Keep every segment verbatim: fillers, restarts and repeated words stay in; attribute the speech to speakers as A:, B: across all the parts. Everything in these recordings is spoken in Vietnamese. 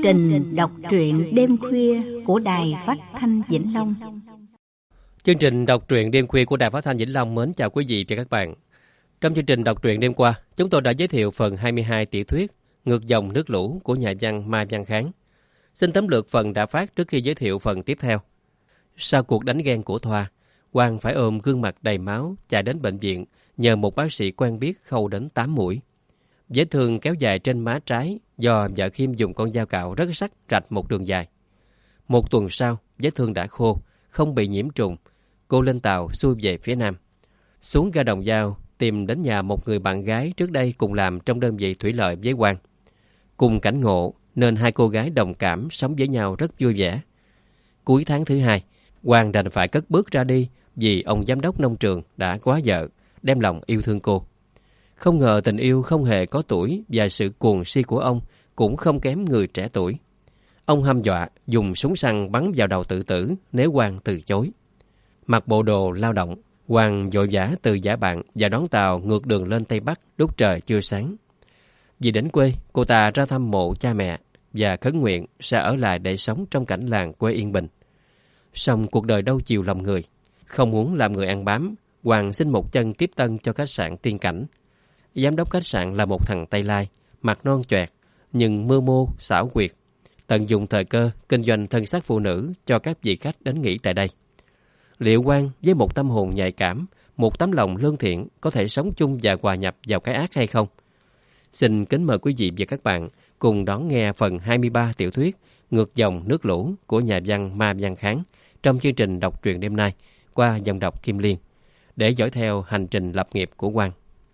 A: trình đọc truyện đêm khuya của Đài Phát thanh Vĩnh Long.
B: Chương trình đọc truyện đêm khuya của Đài Phát thanh Vĩnh Long mến chào quý vị và các bạn. Trong chương trình đọc truyện đêm qua, chúng tôi đã giới thiệu phần hai mươi hai tiểu thuyết Ngược dòng nước lũ của nhà văn Mai Văn Kháng. Xin tóm lược phần đã phát trước khi giới thiệu phần tiếp theo. Sau cuộc đánh ghen của Thoa, Quang phải ôm gương mặt đầy máu chạy đến bệnh viện nhờ một bác sĩ quen biết khâu đến tám mũi. Vết thương kéo dài trên má trái do vợ Khiêm dùng con dao cạo rất sắc rạch một đường dài. Một tuần sau, vết thương đã khô, không bị nhiễm trùng. Cô lên tàu xuôi về phía Nam. Xuống ga Đồng Dao tìm đến nhà một người bạn gái trước đây cùng làm trong đơn vị thủy lợi với Quang. Cùng cảnh ngộ nên hai cô gái đồng cảm sống với nhau rất vui vẻ. Cuối tháng thứ hai, Quang đành phải cất bước ra đi vì ông giám đốc nông trường đã quá vợ, đem lòng yêu thương cô. Không ngờ tình yêu không hề có tuổi và sự cuồng si của ông cũng không kém người trẻ tuổi. Ông hăm dọa dùng súng săn bắn vào đầu tự tử nếu Quang từ chối. Mặc bộ đồ lao động, Quang vội vã từ giả bạn và đón tàu ngược đường lên Tây Bắc lúc trời chưa sáng. Vì đến quê, cô ta ra thăm mộ cha mẹ và khấn nguyện sẽ ở lại để sống trong cảnh làng quê yên bình. Song cuộc đời đâu chiều lòng người. Không muốn làm người ăn bám, Quang xin một chân tiếp tân cho khách sạn Tiên Cảnh. Giám đốc khách sạn là một thằng Tây Lai, mặt non choẹt, nhưng mưu mô, xảo quyệt. Tận dụng thời cơ, kinh doanh thân xác phụ nữ cho các vị khách đến nghỉ tại đây. Liệu Quang với một tâm hồn nhạy cảm, một tấm lòng lương thiện có thể sống chung và hòa nhập vào cái ác hay không? Xin kính mời quý vị và các bạn cùng đón nghe phần hai mươi ba tiểu thuyết Ngược dòng nước lũ của nhà văn Mai Văn Kháng trong chương trình đọc truyện đêm nay qua dòng đọc Kim Liên để dõi theo hành trình lập nghiệp của Quang.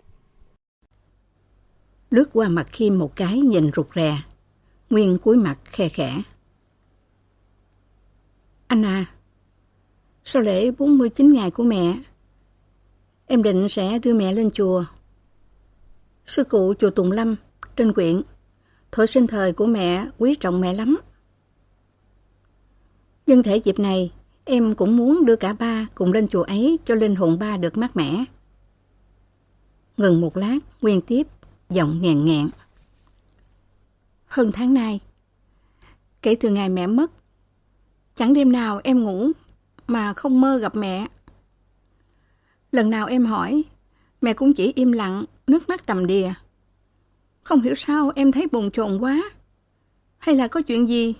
C: Lướt qua mặt Khiêm một cái nhìn rụt rè, Nguyên cúi mặt khe khẽ. Anh à, sau lễ bốn mươi chín ngày của mẹ, em định sẽ đưa mẹ lên chùa. Sư cụ chùa Tùng Lâm, trên huyện, thuở sinh thời của mẹ quý trọng mẹ lắm. Nhân thể dịp này, em cũng muốn đưa cả ba cùng lên chùa ấy cho linh hồn ba được mát mẻ. Ngừng một lát, Nguyên tiếp, giọng nghẹn nghẹn. Hơn tháng nay, kể từ ngày mẹ mất, chẳng đêm nào em ngủ mà không mơ gặp mẹ. Lần nào em hỏi, mẹ cũng chỉ im lặng, nước mắt đầm đìa. Không hiểu sao em thấy bồn chồn quá. Hay là có chuyện gì?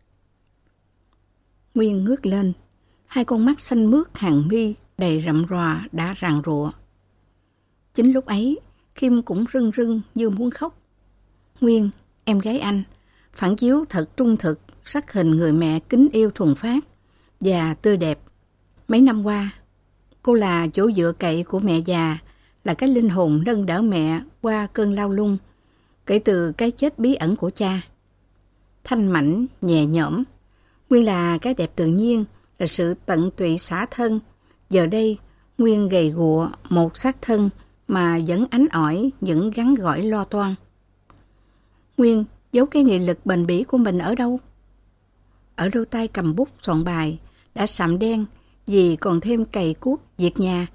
C: Nguyên ngước lên, hai con mắt xanh mướt hàng mi đầy rậm ròa đã ràng rụa. Chính lúc ấy, Kim cũng rưng rưng như muốn khóc. Nguyên, em gái anh, phản chiếu thật trung thực sắc hình người mẹ kính yêu thuần phát và tươi đẹp. Mấy năm qua, cô là chỗ dựa cậy của mẹ già, là cái linh hồn nâng đỡ mẹ qua cơn lao lung kể từ cái chết bí ẩn của cha. Thanh mảnh, nhẹ nhõm, Nguyên là cái đẹp tự nhiên, là sự tận tụy xả thân. Giờ đây, Nguyên gầy guộ một xác thân mà vẫn ánh ỏi những gắn gỏi lo toan. Nguyên giấu cái nghị lực bền bỉ của mình ở đâu? Ở đôi tay cầm bút soạn bài đã sạm đen vì còn thêm cày cuốc việc nhà.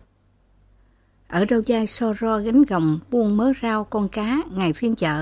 C: Ở đâu vai so ro gánh gồng buôn mớ rau con cá ngày phiên chợ.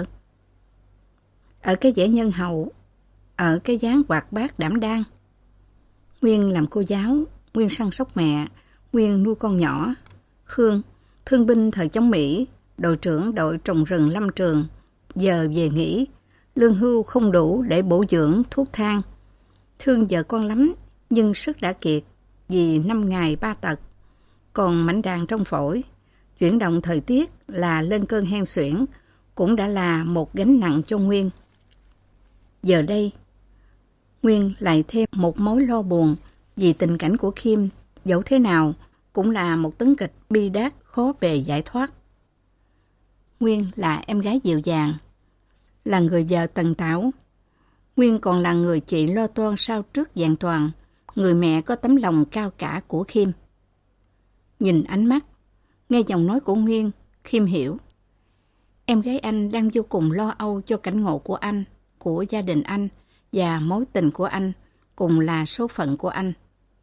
C: Ở cái vẻ nhân hậu, ở cái dáng hoạt bát đảm đang. Nguyên làm cô giáo, Nguyên săn sóc mẹ, Nguyên nuôi con nhỏ. Khương, thương binh thời chống Mỹ, đội trưởng đội trồng rừng lâm trường, giờ về nghỉ, lương hưu không đủ để bổ dưỡng thuốc thang. Thương vợ con lắm, nhưng sức đã kiệt vì năm ngày ba tật. Còn mảnh đàn trong phổi, chuyển động thời tiết là lên cơn hen suyễn, cũng đã là một gánh nặng cho Nguyên. Giờ đây, Nguyên lại thêm một mối lo buồn vì tình cảnh của Kim, dẫu thế nào cũng là một tấn kịch bi đát khó bề giải thoát. Nguyên là em gái dịu dàng, là người vợ tần tảo. Nguyên còn là người chị lo toan sau trước vẹn toàn, người mẹ có tấm lòng cao cả của Kim. Nhìn ánh mắt, nghe giọng nói của Nguyên, Kim hiểu. Em gái anh đang vô cùng lo âu cho cảnh ngộ của anh, của gia đình anh và mối tình của anh, cùng là số phận của anh.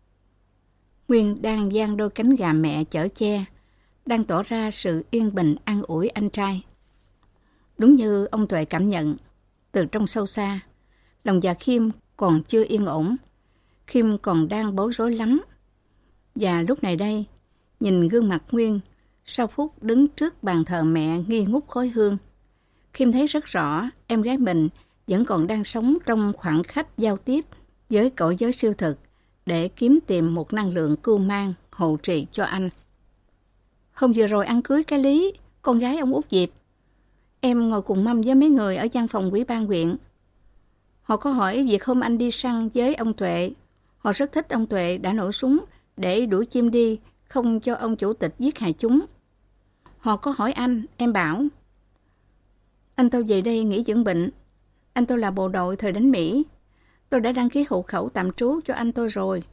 C: Nguyên đang dang đôi cánh gà mẹ chở che, đang tỏ ra sự yên bình an ủi anh trai. Đúng như ông Tuệ cảm nhận, từ trong sâu xa, Lòng dạ Khiêm còn chưa yên ổn. Khiêm còn đang bối rối lắm. Và lúc này đây, nhìn gương mặt Nguyên, sau phút đứng trước bàn thờ mẹ nghi ngút khói hương, Khiêm thấy rất rõ em gái mình vẫn còn đang sống trong khoảng khắc giao tiếp với cõi giới siêu thực để kiếm tìm một năng lượng cưu mang hộ trì cho anh. Hôm vừa rồi ăn cưới cái Lý, con gái ông Út Diệp, em ngồi cùng mâm với mấy người ở văn phòng ủy ban huyện. Họ có hỏi việc hôm anh đi săn với ông Tuệ. Họ rất thích ông Tuệ đã nổ súng để đuổi chim đi, không cho ông chủ tịch giết hại chúng. Họ có hỏi anh, em bảo: anh tôi về đây nghỉ dưỡng bệnh. Anh tôi là bộ đội thời đánh Mỹ. Tôi đã đăng ký hộ khẩu tạm trú cho anh tôi rồi.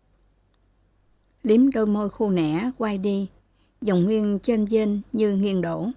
C: Liếm đôi môi khô nẻ, quay đi, dòng Nguyên chênh vênh như nghiêng đổ.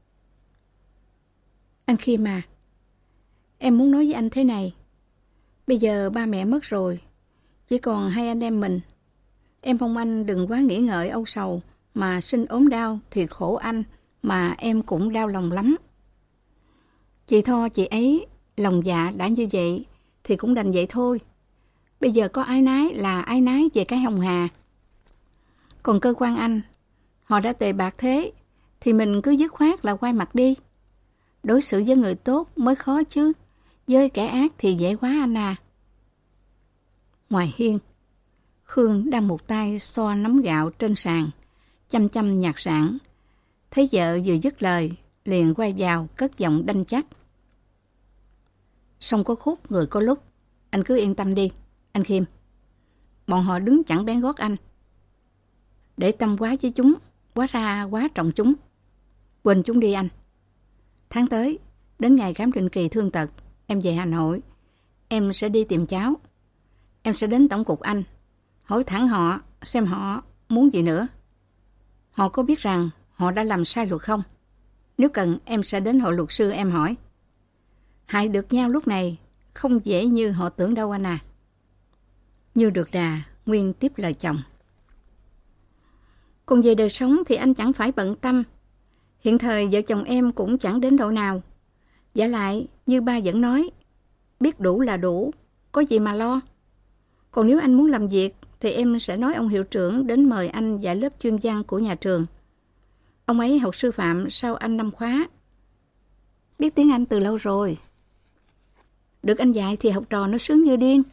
C: Anh Khiêm à, em muốn nói với anh thế này. Bây giờ ba mẹ mất rồi, chỉ còn hai anh em mình. Em mong anh đừng quá nghĩ ngợi âu sầu, mà sinh ốm đau thì khổ anh, mà em cũng đau lòng lắm. Chị Tho chị ấy lòng dạ đã như vậy thì cũng đành vậy thôi. Bây giờ có ái nái là ái nái về cái Hồng Hà. Còn cơ quan anh, họ đã tệ bạc thế thì mình cứ dứt khoát là quay mặt đi. Đối xử với người tốt mới khó chứ, với kẻ ác thì dễ quá anh à. Ngoài hiên, Khương đang một tay xoa nắm gạo trên sàn, chăm chăm nhạc sản. Thấy vợ vừa dứt lời, liền quay vào cất giọng đanh chắc. Sông có khúc, người có lúc. Anh cứ yên tâm đi, anh Khiêm. Bọn họ đứng chẳng bén gót anh. Để tâm quá với chúng, quá ra quá trọng chúng. Quên chúng đi anh. Tháng tới, đến ngày khám định kỳ thương tật, em về Hà Nội. Em sẽ đi tìm cháu. Em sẽ đến tổng cục anh, hỏi thẳng họ xem họ muốn gì nữa. Họ có biết rằng họ đã làm sai luật không? Nếu cần, em sẽ đến hội luật sư em hỏi. Hại được nhau lúc này không dễ như họ tưởng đâu anh à. Như được đà, Nguyên tiếp lời chồng. Còn về đời sống thì anh chẳng phải bận tâm. Hiện thời vợ chồng em cũng chẳng đến độ nào. Vả lại, như ba vẫn nói, biết đủ là đủ, có gì mà lo. Còn nếu anh muốn làm việc thì em sẽ nói ông hiệu trưởng đến mời anh dạy lớp chuyên văn của nhà trường. Ông ấy học sư phạm sau anh năm khóa. Biết tiếng Anh từ lâu rồi. Được anh dạy thì học trò nó sướng như điên.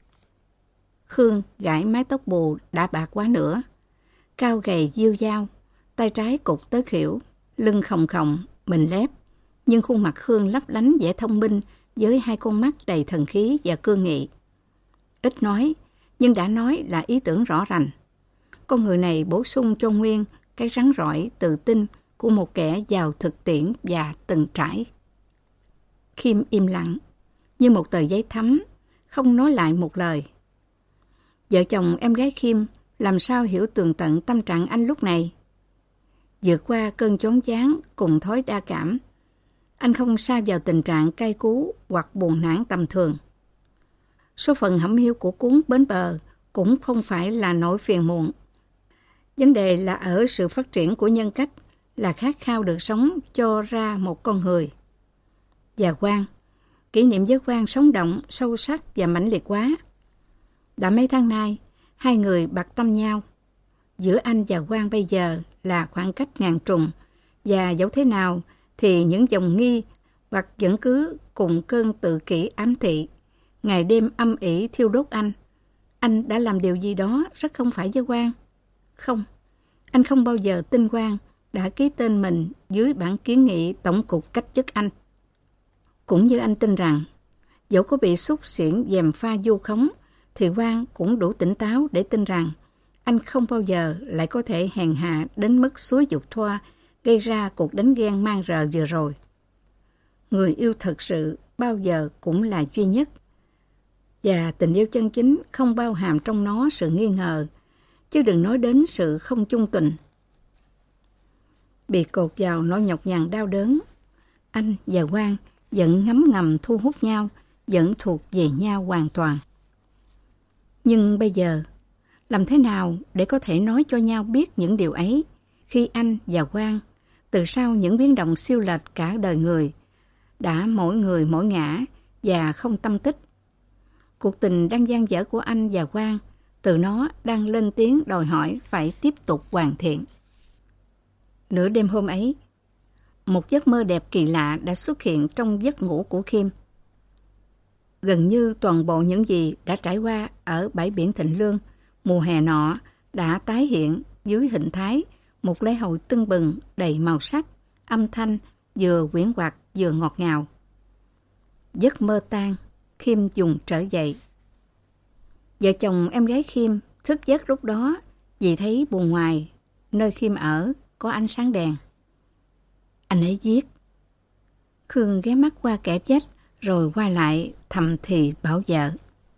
C: Khương gãi mái tóc bù đã bạc quá nữa. Cao gầy diêu dao, tay trái cụt tới khuỷu, lưng khòng khòng, mình lép. Nhưng khuôn mặt Khương lấp lánh vẻ thông minh với hai con mắt đầy thần khí và cương nghị. Ít nói, nhưng đã nói là ý tưởng rõ ràng. Con người này bổ sung cho Nguyên cái rắn rỏi tự tin của một kẻ giàu thực tiễn và từng trải. Khiêm im lặng, như một tờ giấy thắm, không nói lại một lời. Vợ chồng em gái Khiêm làm sao hiểu tường tận tâm trạng anh lúc này. Vượt qua cơn choáng váng cùng thói đa cảm, anh không sa vào tình trạng cay cú hoặc buồn nản tầm thường. Số phận hẩm hiu của cuốn bến bờ cũng không phải là nỗi phiền muộn. Vấn đề là ở sự phát triển của nhân cách, là khát khao được sống cho ra một con người. Và Quang, kỷ niệm với Quang sống động, sâu sắc và mãnh liệt quá. Đã mấy tháng nay, hai người bạc tâm nhau. Giữa anh và Quang bây giờ là khoảng cách ngàn trùng, và dẫu thế nào thì những dòng nghi hoặc vẫn cứ cùng cơn tự kỷ ám thị, ngày đêm âm ỉ thiêu đốt anh. Anh đã làm điều gì đó rất không phải với Quang. Không, anh không bao giờ tin Quang đã ký tên mình dưới bản kiến nghị tổng cục cách chức anh. Cũng như anh tin rằng, dẫu có bị xúc xỉn dèm pha vu khống, thì Quang cũng đủ tỉnh táo để tin rằng anh không bao giờ lại có thể hèn hạ đến mức xúi giục Thoa gây ra cuộc đánh ghen mang rợ vừa rồi. Người yêu thật sự bao giờ cũng là duy nhất. Và tình yêu chân chính không bao hàm trong nó sự nghi ngờ, chứ đừng nói đến sự không chung tình. Bị cột vào nỗi nhọc nhằn đau đớn, anh và Quang vẫn ngấm ngầm thu hút nhau, vẫn thuộc về nhau hoàn toàn. Nhưng bây giờ, làm thế nào để có thể nói cho nhau biết những điều ấy khi anh và Quang, từ sau những biến động siêu lệch cả đời người, đã mỗi người mỗi ngã và không tâm tích, Cuộc tình đang dang dở của anh và Quang, từ nó đang lên tiếng đòi hỏi phải tiếp tục hoàn thiện. Nửa đêm hôm ấy, một giấc mơ đẹp kỳ lạ đã xuất hiện trong giấc ngủ của Khiêm. Gần như toàn bộ những gì đã trải qua ở bãi biển Thịnh Lương mùa hè nọ đã tái hiện dưới hình thái một lễ hội tưng bừng đầy màu sắc, âm thanh vừa quyến hoặc vừa ngọt ngào. Giấc mơ tan, Khiêm dùng trở dậy. Vợ chồng em gái Khiêm thức giấc lúc đó vì thấy buồng ngoài nơi Khiêm ở có ánh sáng đèn. Anh ấy viết. Khương ghé mắt qua kẽ vách rồi quay lại thầm thì bảo vợ.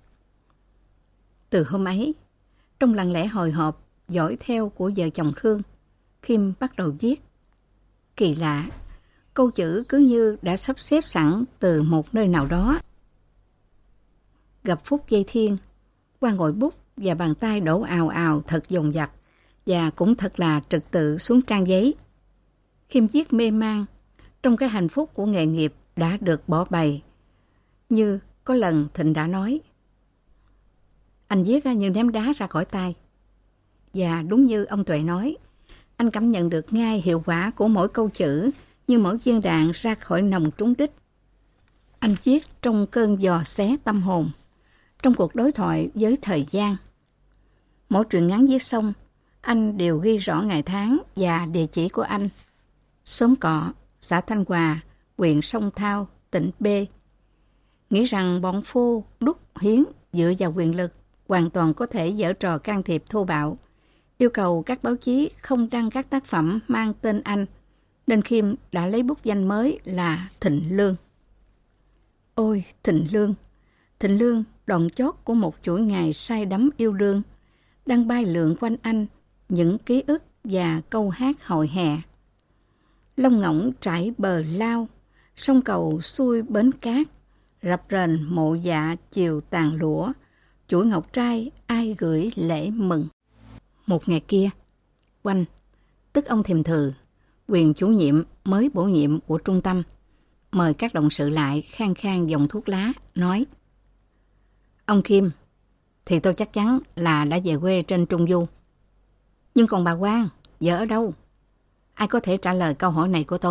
C: Từ hôm ấy, trong lặng lẽ hồi hộp dõi theo của vợ chồng Khương, Khiêm bắt đầu viết. Kỳ lạ, câu chữ cứ như đã sắp xếp sẵn từ một nơi nào đó. Gặp phút giây thiên, qua ngồi bút và bàn tay đổ ào ào thật dồn dập và cũng thật là trật tự xuống trang giấy. Khiêm viết mê man trong cái hạnh phúc của nghề nghiệp đã được bỏ bày. Như có lần Thịnh đã nói, anh viết như ném đá ra khỏi tay. Và đúng như ông Tuệ nói, anh cảm nhận được ngay hiệu quả của mỗi câu chữ như mỗi viên đạn ra khỏi nòng trúng đích. Anh viết trong cơn dò xé tâm hồn, trong cuộc đối thoại với thời gian. Mỗi truyện ngắn viết xong, anh đều ghi rõ ngày tháng và địa chỉ của anh. Xóm Cọ, xã Thanh Hòa, huyện Sông Thao, tỉnh B. Nghĩ rằng bọn Phô, Đúc, Hiến dựa vào quyền lực hoàn toàn có thể giở trò can thiệp thô bạo, yêu cầu các báo chí không đăng các tác phẩm mang tên anh, nên Khiêm đã lấy bút danh mới là Thịnh Lương. Ôi Thịnh Lương, Thịnh Lương đoạn chót của một chuỗi ngày say đắm yêu đương, đang bay lượn quanh anh những ký ức và câu hát hội hè. Lông ngỗng trải bờ lao, sông cầu xuôi bến cát, rập rền mộ dạ chiều tàn lũa, chuỗi ngọc trai ai gửi lễ mừng. Một ngày kia, Oanh, tức ông Thiềm Thừ, quyền chủ nhiệm mới bổ nhiệm của trung tâm, mời các đồng sự lại khang khang dòng thuốc lá, nói: Ông Khiêm, thì tôi chắc chắn là đã về quê trên Trung Du. Nhưng còn bà Quang, vợ ở đâu? Ai có thể trả lời câu hỏi này của tôi?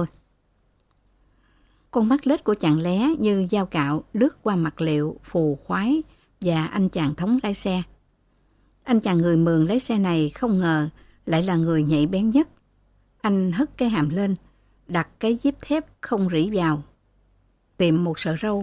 C: Con mắt lết của chàng lé như dao cạo lướt qua mặt Liệu, Phù, Khoái và anh chàng thống lái xe. Anh chàng người Mường lái xe này không ngờ lại là người nhạy bén nhất. Anh hất cái hàm lên, đặt cái díp thép không rỉ vào, tìm một sợi râu,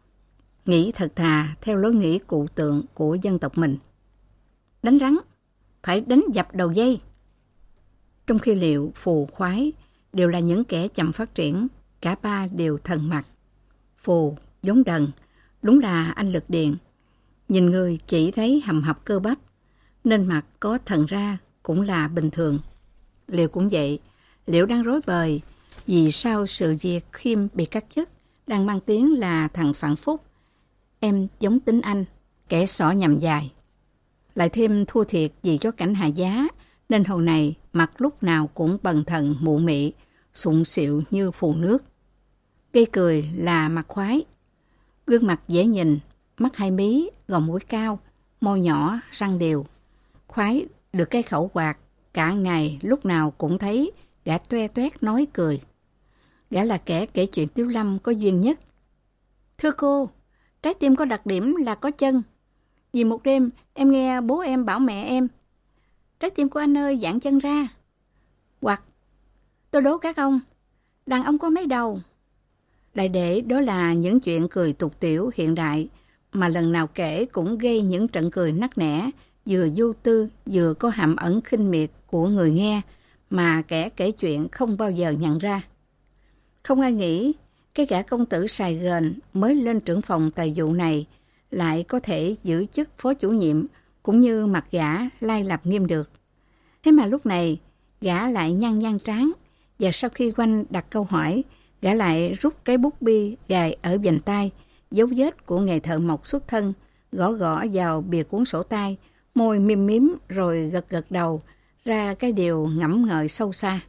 C: nghĩ thật thà theo lối nghĩ cụ tượng của dân tộc mình. Đánh rắn, phải đánh dập đầu dây. Trong khi Liệu, Phù, Khoái đều là những kẻ chậm phát triển, cả ba đều thần mặt. Phù, giống đần, đúng là anh lực điện. Nhìn người chỉ thấy hầm hập cơ bắp, nên mặt có thần ra cũng là bình thường. Liệu cũng vậy, Liệu đang rối bời vì sao sự việc Khiêm bị cắt chức đang mang tiếng là thằng Phản Phúc. Em giống tính anh, kẻ xỏ nhằm dài. Lại thêm thua thiệt vì cho cảnh hạ giá, nên hồi này mặt lúc nào cũng bần thần mụ mị, sụng xịu như phù nước. Gây cười là mặt Khoái. Gương mặt dễ nhìn, mắt hai mí, gò mũi cao, môi nhỏ, răng đều. Khoái được cái khẩu quạt, cả ngày lúc nào cũng thấy gã toe toét nói cười. Gã là kẻ kể chuyện Tiếu Lâm có duyên nhất. Thưa cô, trái tim có đặc điểm là có chân. Vì một đêm em nghe bố em bảo mẹ em, trái tim của anh ơi giãn chân ra. Hoặc, tôi đố các ông, đàn ông có mấy đầu? Đại để đó là những chuyện cười tục tiểu hiện đại, mà lần nào kể cũng gây những trận cười nắc nẻ, vừa vô tư, vừa có hàm ẩn khinh miệt của người nghe, mà kẻ kể chuyện không bao giờ nhận ra. Không ai nghĩ cái gã công tử Sài Gòn mới lên trưởng phòng tài vụ này lại có thể giữ chức phó chủ nhiệm, cũng như mặt gã lai lập nghiêm được. Thế mà lúc này, gã lại nhăn nhăn trán, và sau khi Oanh đặt câu hỏi, gã lại rút cái bút bi gài ở vành tay, dấu vết của nghề thợ mộc xuất thân, gõ gõ vào bìa cuốn sổ tay, môi mím mím rồi gật gật đầu, ra cái điều ngẫm ngợi sâu xa.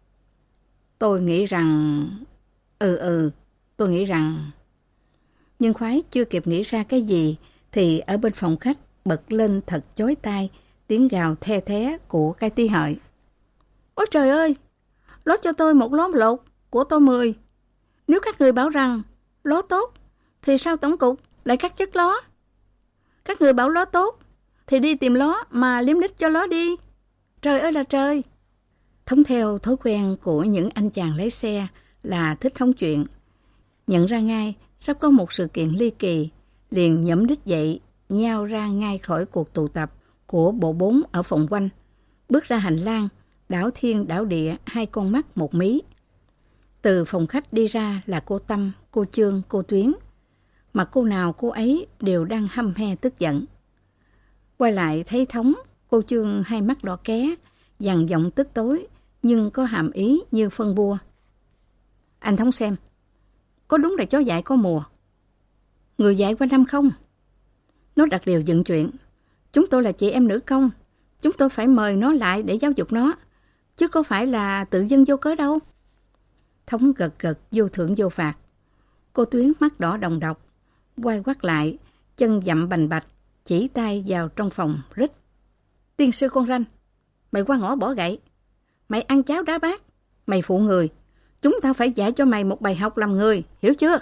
C: Tôi nghĩ rằng... Ừ ừ, tôi nghĩ rằng... Nhưng Khoái chưa kịp nghĩ ra cái gì, thì ở bên phòng khách bật lên thật chói tai tiếng gào the thé của cái tí hợi. Ôi trời ơi! Lót cho tôi một ló lột, của tôi mười. Nếu các người bảo rằng ló tốt, thì sao tổng cục lại cắt chất ló? Các người bảo ló tốt, thì đi tìm ló mà liếm lít cho ló đi. Trời ơi là trời! Thống theo thói quen của những anh chàng lái xe là thích hóng chuyện. Nhận ra ngay sắp có một sự kiện ly kỳ, liền nhẫm đít dậy, nhao ra ngay khỏi cuộc tụ tập của bộ bốn ở phòng quanh, bước ra hành lang, đảo thiên đảo địa hai con mắt một mí. Từ phòng khách đi ra là cô Tâm, cô Chương, cô Tuyến, mà cô nào cô ấy đều đang hăm he tức giận. Quay lại thấy Thống, cô Chương hai mắt đỏ ké, dằn giọng tức tối nhưng có hàm ý như phân bua. Anh Thống xem, có đúng là chó dại có mùa. Người dạy quanh năm không? Nó đặt điều dựng chuyện. Chúng tôi là chị em nữ công. Chúng tôi phải mời nó lại để giáo dục nó, chứ có phải là tự dưng vô cớ đâu. Thống gật gật vô thưởng vô phạt. Cô Tuyến mắt đỏ đồng độc, quay quắt lại, chân dậm bành bạch, chỉ tay vào trong phòng rít. Tiên sư con ranh, mày qua ngõ bỏ gậy. Mày ăn cháo đá bát, mày phụ người. Chúng ta phải dạy cho mày một bài học làm người, hiểu chưa?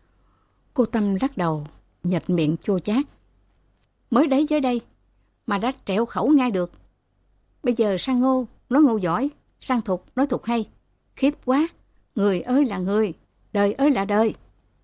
C: Cô Tâm lắc đầu, nhếch miệng chua chát. Mới đấy tới đây mà đã trẹo khẩu ngay được. Bây giờ sang Ngô nói Ngô giỏi, sang Thục nói Thục hay. Khiếp quá, người ơi là người, đời ơi là đời.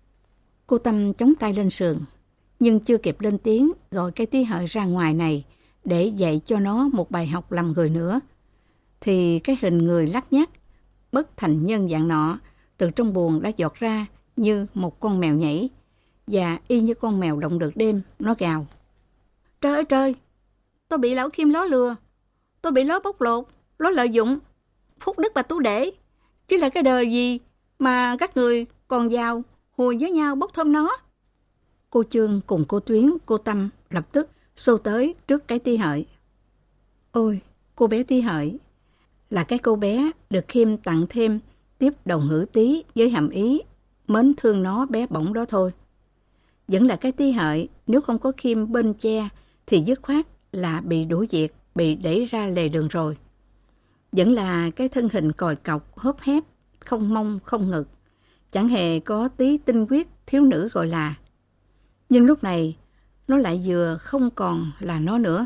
C: Cô Tâm chống tay lên sườn, nhưng chưa kịp lên tiếng gọi cái tí hợi ra ngoài này để dạy cho nó một bài học làm người nữa, thì cái hình người lắc nhắc, bất thành nhân dạng nọ từ trong buồng đã giọt ra như một con mèo nhảy, và y như con mèo động được đêm, nó gào. Trời ơi trời, tôi bị lão Kim ló lừa, tôi bị ló bóc lột, ló lợi dụng, phúc đức và tú để, chứ là cái đời gì mà các người còn giàu hùi với nhau bốc thơm nó. Cô Chương cùng cô Tuyến, cô Tâm lập tức xô tới trước cái tí hợi. Ôi, cô bé tí hợi là cái cô bé được Khiêm tặng thêm tiếp đầu ngữ tí với hàm ý mến thương nó bé bỏng đó thôi. Vẫn là cái tí hợi, nếu không có Khiêm bên che thì dứt khoát là bị đuổi việc, bị đẩy ra lề đường rồi. Vẫn là cái thân hình còi cọc, hốp hép, không mông không ngực, chẳng hề có tí tinh quyết thiếu nữ gọi là. Nhưng lúc này, nó lại vừa không còn là nó nữa.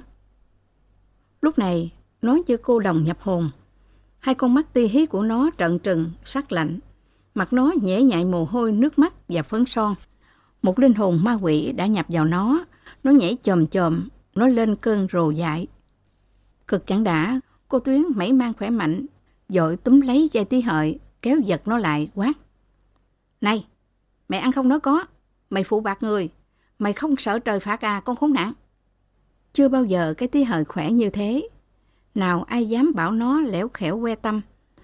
C: Lúc này, nó như cô đồng nhập hồn. Hai con mắt ti hí của nó trợn trừng, sắc lạnh. Mặt nó nhễ nhại mồ hôi, nước mắt và phấn son. Một linh hồn ma quỷ đã nhập vào nó. Nó nhảy chồm chồm, nó lên cơn rồ dại. Cực chẳng đã, cô Tuyến mảy mang khỏe mạnh, vội túm lấy dây tí hợi, kéo giật nó lại, quát. Này, mày ăn không nói có, mày phụ bạc người, mày không sợ trời phạt à con khốn nạn. Chưa bao giờ cái tí hợi khỏe như thế. Nào ai dám bảo nó lẻo khẻo que tâm.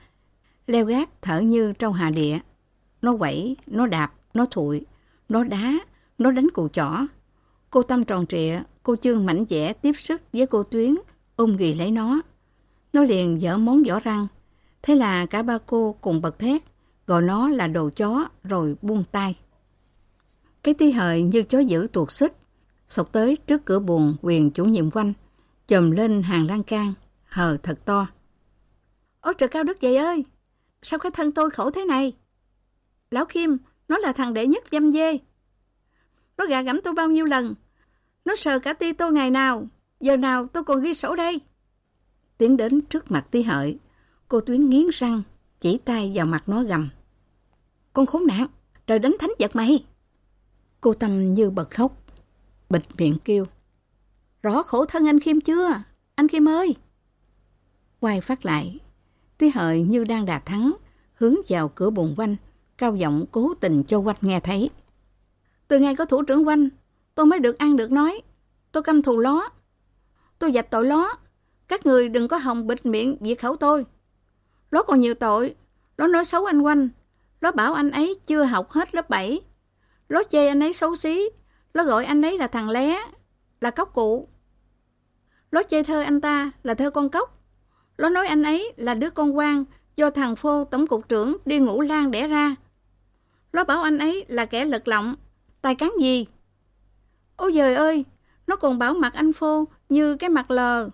C: Leo gác thở như trâu hà địa. Nó quẩy, nó đạp, nó thụi, nó đá, nó đánh cù chỏ. Cô Tâm tròn trịa, cô Chương mảnh dẻ tiếp sức với cô Tuyến, ôm ghì lấy nó. Nó liền dở món vỏ răng. Thế là cả ba cô cùng bật thét, gọi nó là đồ chó rồi buông tay. Cái tí hợi như chó dữ tuột xích, xộc tới trước cửa buồng quyền chủ nhiệm quanh, chồm lên hàng lan can, hờ thật to. Ôi trời cao đất vậy ơi, sao cái thân tôi khổ thế này? Lão Kim, nó là thằng đệ nhất dăm dê. Nó gạ gẫm tôi bao nhiêu lần, nó sờ cả ti tôi ngày nào, giờ nào tôi còn ghi sổ đây. Tiến đến trước mặt tí hợi, cô Tuyến nghiến răng, chỉ tay vào mặt nó gầm. Con khốn nạn, trời đánh thánh vật mày. Cô Tâm như bật khóc, bịt miệng kêu. Rõ khổ thân anh Kim chưa, anh Kim ơi. Quay phát lại, tí hợi như đang đà thắng, hướng vào cửa buồng quanh, cao giọng cố tình cho quanh nghe thấy. Từ ngày có thủ trưởng quanh, tôi mới được ăn được nói. Tôi căm thù ló, tôi dạch tội ló. Các người đừng có hòng bịt miệng diệt khẩu tôi. Ló còn nhiều tội. Ló nói xấu anh Quanh. Ló bảo anh ấy chưa học hết lớp bảy. Ló chê anh ấy xấu xí. Ló gọi anh ấy là thằng lé, là cóc cụ. Ló chê thơ anh ta là thơ con cóc. Ló nói anh ấy là đứa con quan do thằng Phô tổng cục trưởng đi ngủ lan đẻ ra. Ló bảo anh ấy là kẻ lật lọng, tài cán gì. Ôi giời ơi, Nó còn bảo mặt anh phô như cái mặt lờ.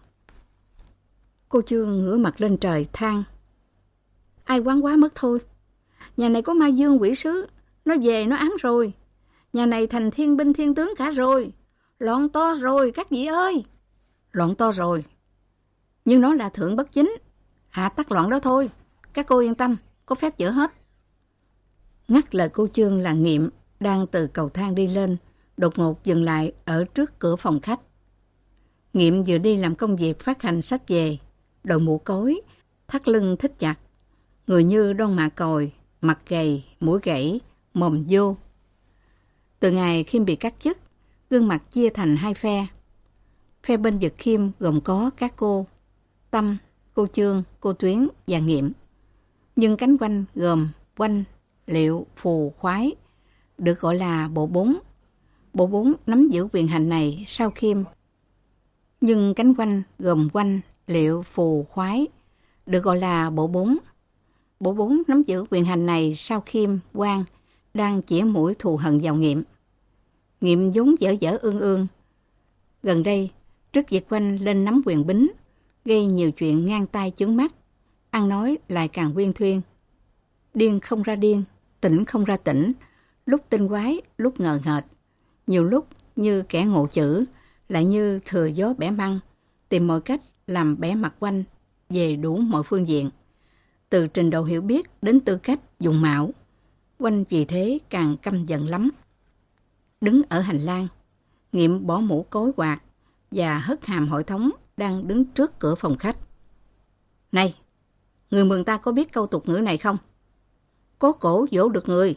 C: Cô Chương ngửa mặt lên trời than. Ai quán quá mất thôi. Nhà này có ma dương quỷ sứ, nó về nó ám rồi. Nhà này thành thiên binh thiên tướng cả rồi. Loạn to rồi các vị ơi. Loạn to rồi. Nhưng nó là thượng bất chính. Hạ tắc loạn đó thôi. Các cô yên tâm, có phép chữa hết. Ngắt lời cô Chương là Nghiệm đang từ cầu thang đi lên, đột ngột dừng lại ở trước cửa phòng khách. Nghiệm vừa đi làm công việc phát hành sách về, đội mũ cối, thắt lưng thít chặt, người như đon mạ còi, mặt gầy, mũi gãy, mồm vô. Từ ngày Khiêm bị cắt chức, gương mặt chia thành hai phe. Phe bên giật Khiêm gồm có các cô Tâm, cô Chương, cô Tuyến và Nghiệm. Nhưng cánh quanh gồm Oanh, Liệu, Phù, Khoái, được gọi là bộ bốn. Bộ bốn nắm giữ quyền hành này sau Khiêm. Nhưng cánh quanh gồm Oanh, Liệu, Phù, Khoái, được gọi là bộ bốn. Bộ bốn nắm giữ quyền hành này sau Khiêm, Quang, đang chĩa mũi thù hận vào Nghiệm. Nghiệm vốn dở dở ương ương. Gần đây, trước việc Oanh lên nắm quyền bính, gây nhiều chuyện ngang tai chướng mắt, ăn nói lại càng uyên thuyên. Điên không ra điên, tỉnh không ra tỉnh, lúc tinh quái, lúc ngờ nghệch, nhiều lúc như kẻ ngộ chữ, lại như thừa gió bẻ măng, tìm mọi cách làm bẻ mặt Oanh về đủ mọi phương diện. Từ trình độ hiểu biết đến tư cách dùng mạo, Oanh vì thế càng căm giận lắm. Đứng ở hành lang, Nghiệm bỏ mũ cối quạt và hất hàm hội thống đang đứng trước cửa phòng khách. Này, người mường ta có biết câu tục ngữ này không? Có cổ vỗ được người.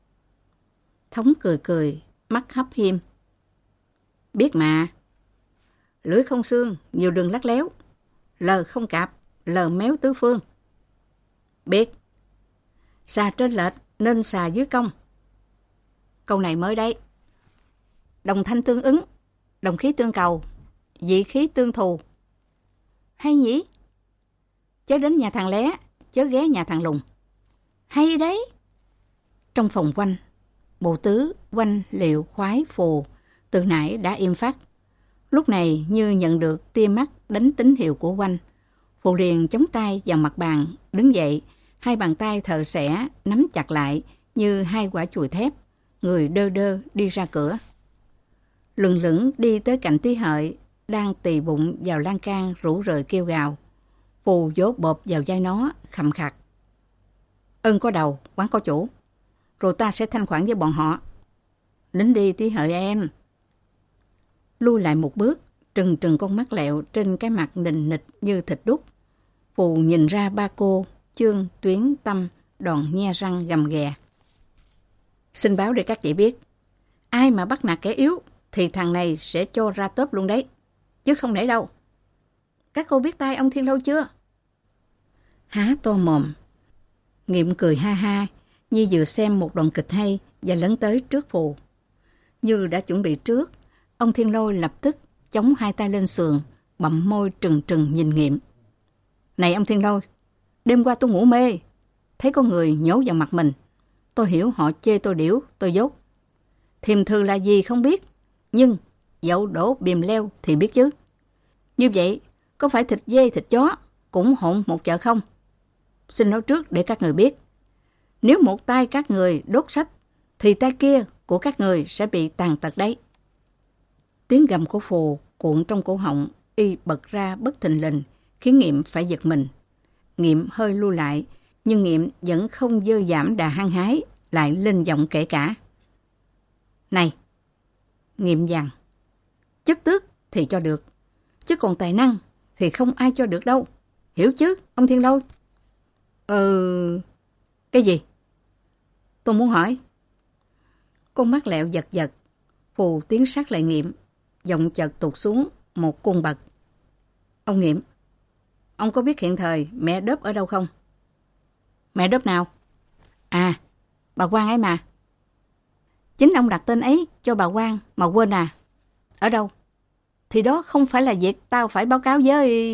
C: Thống cười cười, mắt hấp hiêm. Biết mà. Lưỡi không xương, nhiều đường lắc léo. Lờ không cạp, lờ méo tứ phương. Biết. Xà trên lệch nên xà dưới cong. Câu này mới đấy. Đồng thanh tương ứng, đồng khí tương cầu, dị khí tương thù. Hay nhỉ? Chớ đến nhà thằng lé, chớ ghé nhà thằng lùng. Hay đấy. Trong phòng Oanh, bộ tứ, Oanh, Liệu, Khoái, Phù từ nãy đã im phắt. Lúc này như nhận được tia mắt đánh tín hiệu của Oanh, Phù liền chống tay vào mặt bàn, đứng dậy, hai bàn tay thợ xẻ nắm chặt lại như hai quả chùi thép, người đơ đơ đi ra cửa. Lừng lững đi tới cạnh Tí Hợi, đang tì bụng vào lan can rủ rời kêu gào. Phù vỗ bộp vào vai nó, khầm khặt. Ơn có đầu, quán có chủ. Rồi ta sẽ thanh khoản với bọn họ. Nín đi Tí Hợi em. Lui lại một bước, trừng trừng con mắt lẹo trên cái mặt nình nịch như thịt đúc. Phù nhìn ra ba cô, Chương, Tuyến, Tâm, đòn nhe răng gầm ghè. Xin báo để các chị biết, ai mà bắt nạt kẻ yếu thì thằng này sẽ cho ra tớp luôn đấy, chứ không để đâu. Các cô biết tay ông Thiên Lâu chưa? Há to mồm. Nghiệm cười ha ha, như vừa xem một đoạn kịch hay và lấn tới trước Phù. Như đã chuẩn bị trước, ông Thiên Lôi lập tức chống hai tay lên sườn, bặm môi trừng trừng nhìn Nghiệm. Này ông Thiên Lôi, đêm qua tôi ngủ mê, thấy có người nhổ vào mặt mình. Tôi hiểu họ chê tôi điểu, tôi dốt. Thiềm thư là gì không biết, nhưng dậu đổ bìm leo thì biết chứ. Như vậy, có phải thịt dê thịt chó cũng hỗn một chợ không? Xin nói trước để các người biết. Nếu một tay các người đốt sách, thì tay kia của các người sẽ bị tàn tật đấy. Tiếng gầm của Phù cuộn trong cổ họng, y bật ra bất thình lình, khiến Nghiệm phải giật mình. Nghiệm hơi lui lại, nhưng Nghiệm vẫn không dơ giảm đà hăng hái, lại lên giọng kể cả. Này! Nghiệm dằn. Chức tước thì cho được, chứ còn tài năng thì không ai cho được đâu. Hiểu chứ, ông Thiên Lôi? Ừ... Cái gì? Tôi muốn hỏi. Con mắt lẹo giật giật. Phù tiến sát lại Nghiệm, giọng chợt tụt xuống một cung bậc. Ông Nghiệm, ông có biết hiện thời mẹ Đớp ở đâu không? Mẹ Đớp nào? À, bà Quang ấy mà. Chính ông đặt tên ấy cho bà Quang mà quên à? Ở đâu? Thì đó không phải là việc tao phải báo cáo với...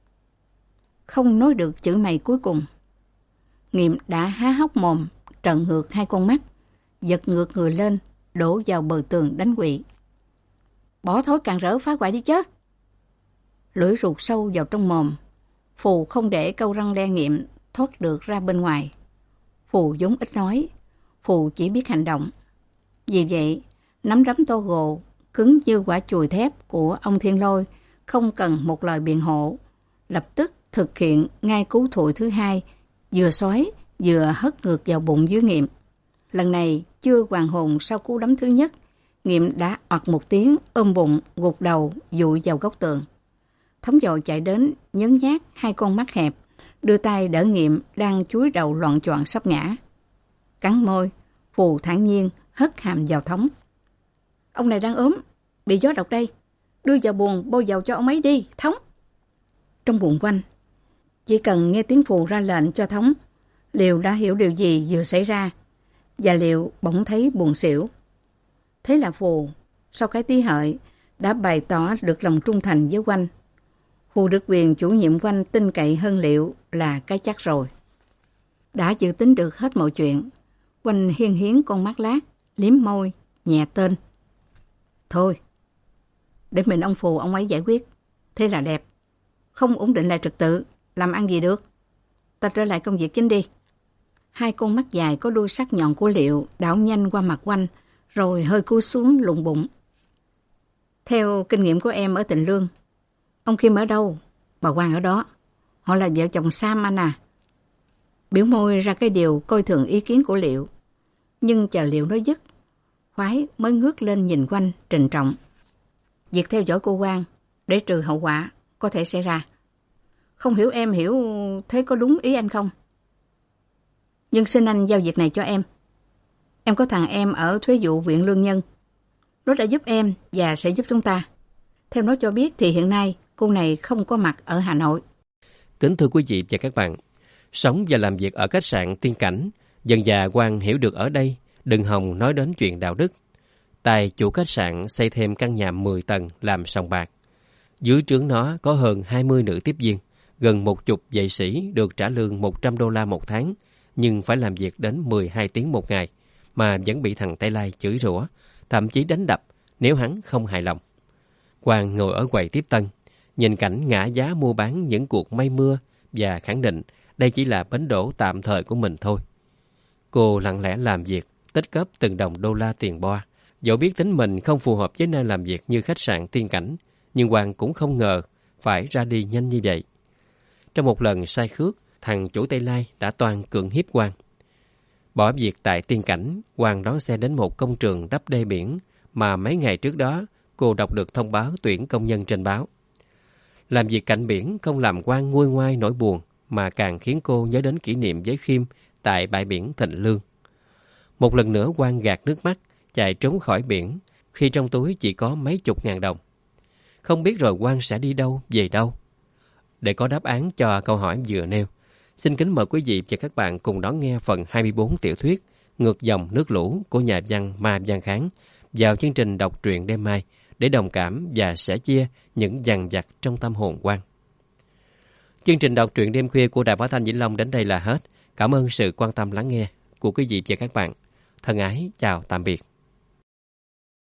C: Không nói được chữ mày cuối cùng. Nghiệm đã há hốc mồm, trợn ngược hai con mắt, giật ngược người lên, đổ vào bờ tường đánh quỵ. bỏ thói càng rỡ phá hoại đi chứ. Lưỡi ruột sâu vào trong mồm, Phù không để câu răng đe nghiệm thoát được ra bên ngoài. Phù vốn ít nói, Phù chỉ biết hành động. Vì vậy, nắm đấm tô gồ, cứng như quả chùi thép của ông Thiên Lôi, không cần một lời biện hộ, lập tức thực hiện ngay cú thụi thứ hai, vừa xoáy vừa hất ngược vào bụng dưới Nghiệm. Lần này chưa hoàn hồn sau cú đấm thứ nhất, Nghiệm đã ọt một tiếng, ôm bụng, gục đầu, dụi vào góc tường. Thống dội chạy đến, nhấn nhát hai con mắt hẹp, đưa tay đỡ Nghiệm đang chúi đầu loạn choạng sắp ngã. Cắn môi, Phù thản nhiên hất hàm vào Thống. Ông này đang ốm, bị gió độc đây. Đưa vào buồng bôi dầu cho ông ấy đi, Thống. Trong buồng quanh, chỉ cần nghe tiếng Phù ra lệnh cho Thống, Liều đã hiểu điều gì vừa xảy ra, và Liều bỗng thấy buồn xỉu. Thế là Phù, sau cái tí hợi, đã bày tỏ được lòng trung thành với Oanh. Phù được quyền chủ nhiệm Oanh tin cậy hơn Liệu là cái chắc rồi. Đã dự tính được hết mọi chuyện, Oanh hiên hiến con mắt lát, liếm môi, nhẹ tên. Thôi, để mình ông Phù ông ấy giải quyết. Thế là đẹp. Không ổn định lại trật tự, làm ăn gì được. Ta trở lại công việc chính đi. Hai con mắt dài có đuôi sắc nhọn của Liệu đảo nhanh qua mặt Oanh, rồi hơi cúi xuống lụng bụng. Theo kinh nghiệm của em ở Tịnh Lương, ông Kim ở đâu, bà Quang ở đó. Họ là vợ chồng Sam anh à. Biểu môi ra cái điều coi thường ý kiến của Liệu. Nhưng chờ Liệu nói dứt, Khoái mới ngước lên nhìn Oanh trịnh trọng. Việc theo dõi cô Quang để trừ hậu quả có thể xảy ra. Không hiểu em hiểu thế có đúng ý anh không? Nhưng xin anh giao việc này cho em. Em có thằng em ở thuế vụ viện Lương Nhân. Nó đã giúp em và sẽ giúp chúng ta. Theo nó cho biết thì hiện nay cô này không có mặt ở Hà Nội.
B: Kính thưa quý vị và các bạn, sống và làm việc ở khách sạn Tiên Cảnh, dần dà Quang hiểu được ở đây đừng hòng nói đến chuyện đạo đức. Tài chủ khách sạn xây thêm căn nhà mười tầng làm sòng bạc. Dưới trướng nó có hơn hai mươi nữ tiếp viên, gần một chục vệ sĩ được trả lương một trăm đô la một tháng, nhưng phải làm việc đến mười hai tiếng một ngày, mà vẫn bị thằng Tây Lai chửi rủa, thậm chí đánh đập nếu hắn không hài lòng. Quang ngồi ở quầy tiếp tân, nhìn cảnh ngã giá mua bán những cuộc mây mưa và khẳng định đây chỉ là bến đỗ tạm thời của mình thôi. Cô lặng lẽ làm việc, tích góp từng đồng đô la tiền boa. Dẫu biết tính mình không phù hợp với nơi làm việc như khách sạn Tiên Cảnh, nhưng Quang cũng không ngờ phải ra đi nhanh như vậy. Trong một lần say khước, thằng chủ Tây Lai đã toan cưỡng hiếp Quang. Bỏ việc tại Tiên Cảnh, Quang đón xe đến một công trường đắp đê biển mà mấy ngày trước đó cô đọc được thông báo tuyển công nhân trên báo. Làm việc cạnh biển không làm Quang nguôi ngoai nỗi buồn, mà càng khiến cô nhớ đến kỷ niệm với Khiêm tại bãi biển Thịnh Lương. Một lần nữa Quang gạt nước mắt, chạy trốn khỏi biển, khi trong túi chỉ có mấy chục ngàn đồng. Không biết rồi Quang sẽ đi đâu, về đâu? Để có đáp án cho câu hỏi vừa nêu, xin kính mời quý vị và các bạn cùng đón nghe phần hai mươi bốn tiểu thuyết Ngược dòng nước lũ của nhà văn Ma Văn Kháng vào chương trình đọc truyện đêm mai để đồng cảm và sẻ chia những dằn vặt trong tâm hồn Quang. Chương trình đọc truyện đêm khuya của Đài Phát thanh Vĩnh Long đến đây là hết. Cảm ơn sự quan tâm lắng nghe của quý vị và các bạn. Thân ái, chào tạm biệt.